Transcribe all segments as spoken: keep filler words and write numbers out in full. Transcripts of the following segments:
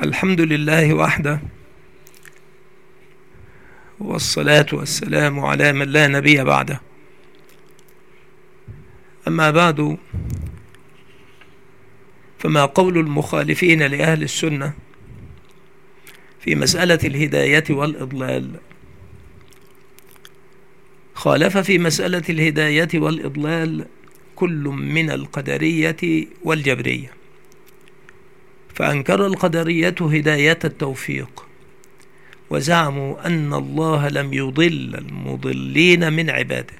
الحمد لله وحده، والصلاة والسلام على من لا نبي بعده. أما بعد، فما قول المخالفين لأهل السنة في مسألة الهداية والإضلال؟ خالف في مسألة الهداية والإضلال كل من القدرية والجبرية، فأنكر القدرية هداية التوفيق، وزعموا أن الله لم يضل المضلين من عباده.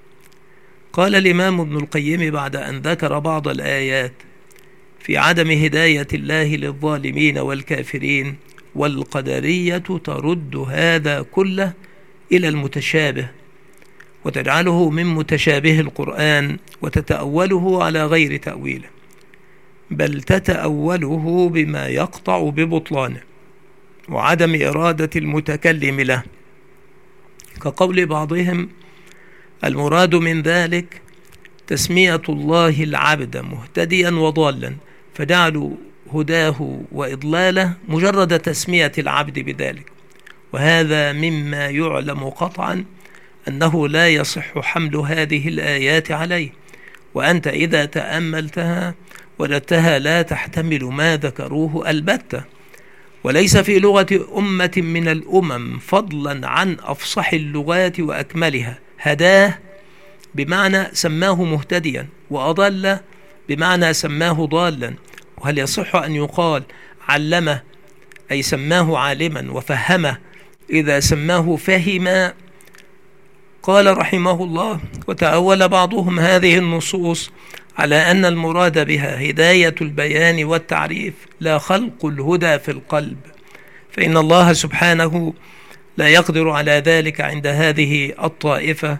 قال الإمام ابن القيم بعد أن ذكر بعض الآيات في عدم هداية الله للظالمين والكافرين: والقدرية ترد هذا كله إلى المتشابه، وتجعله من متشابه القرآن، وتتأوله على غير تأويله، بل تتأوله بما يقطع ببطلانه وعدم إرادة المتكلم له، كقول بعضهم: المراد من ذلك تسمية الله العبد مهتديا وضالا، فجعلوا هداه وإضلاله مجرد تسمية العبد بذلك، وهذا مما يعلم قطعا أنه لا يصح حمل هذه الآيات عليه، وأنت إذا تأملتها وجدتها لا تحتمل ما ذكروه البتة. وليس في لغة أمة من الأمم فضلا عن أفصح اللغات وأكملها هداه بمعنى سماه مهتديا، وأضل بمعنى سماه ضالا. وهل يصح أن يقال علمه أي سماه عالما، وفهمه إذا سماه فهما؟ قال رحمه الله: وتأول بعضهم هذه النصوص على أن المراد بها هداية البيان والتعريف، لا خلق الهدى في القلب، فإن الله سبحانه لا يقدر على ذلك عند هذه الطائفة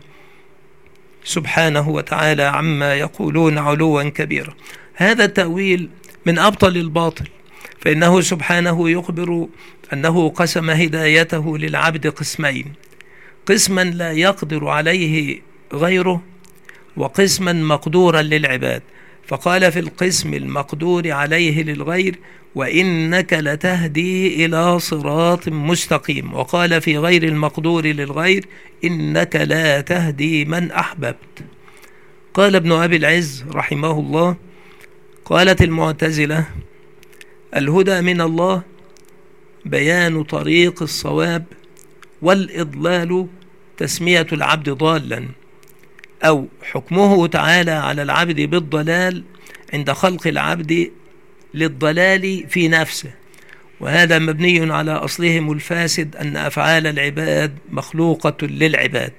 سبحانه وتعالى عما يقولون علوا كبيرا. هذا التأويل من أبطل الباطل، فإنه سبحانه يخبر أنه قسم هدايته للعبد قسمين: قسما لا يقدر عليه غيره، وقسما مقدورا للعباد. فقال في القسم المقدور عليه للغير: وإنك لتهدي إلى صراط مستقيم. وقال في غير المقدور للغير: إنك لا تهدي من أحببت. قال ابن أبي العز رحمه الله: قالت المعتزلة: الهدى من الله بيان طريق الصواب، والإضلال تسمية العبد ضالا، أو حكمه تعالى على العبد بالضلال عند خلق العبد للضلال في نفسه. وهذا مبني على أصلهم الفاسد أن أفعال العباد مخلوقة للعباد.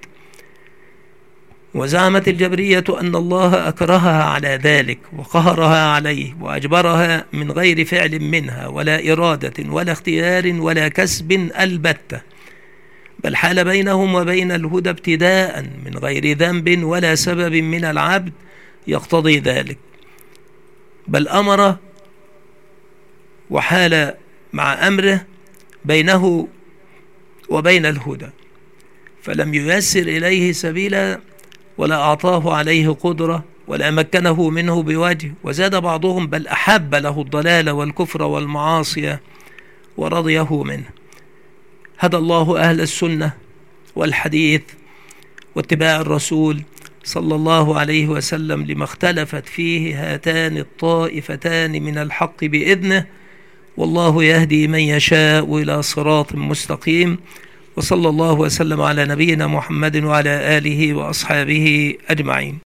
وزعمت الجبرية أن الله أكرهها على ذلك وقهرها عليه وأجبرها من غير فعل منها، ولا إرادة ولا اختيار ولا كسب البتة، بل حال بينهم وبين الهدى ابتداء من غير ذنب ولا سبب من العبد يقتضي ذلك، بل أمر وحال مع أمره بينه وبين الهدى، فلم ييسر إليه سبيلا، ولا أعطاه عليه قدرة، ولا مكنه منه بوجه. وزاد بعضهم: بل أحب له الضلال والكفر والمعاصي ورضيه منه. هدى الله أهل السنة والحديث واتباع الرسول صلى الله عليه وسلم لما اختلفت فيه هاتان الطائفتان من الحق بإذنه، والله يهدي من يشاء إلى صراط مستقيم. وصلى الله وسلم على نبينا محمد وعلى آله وأصحابه أجمعين.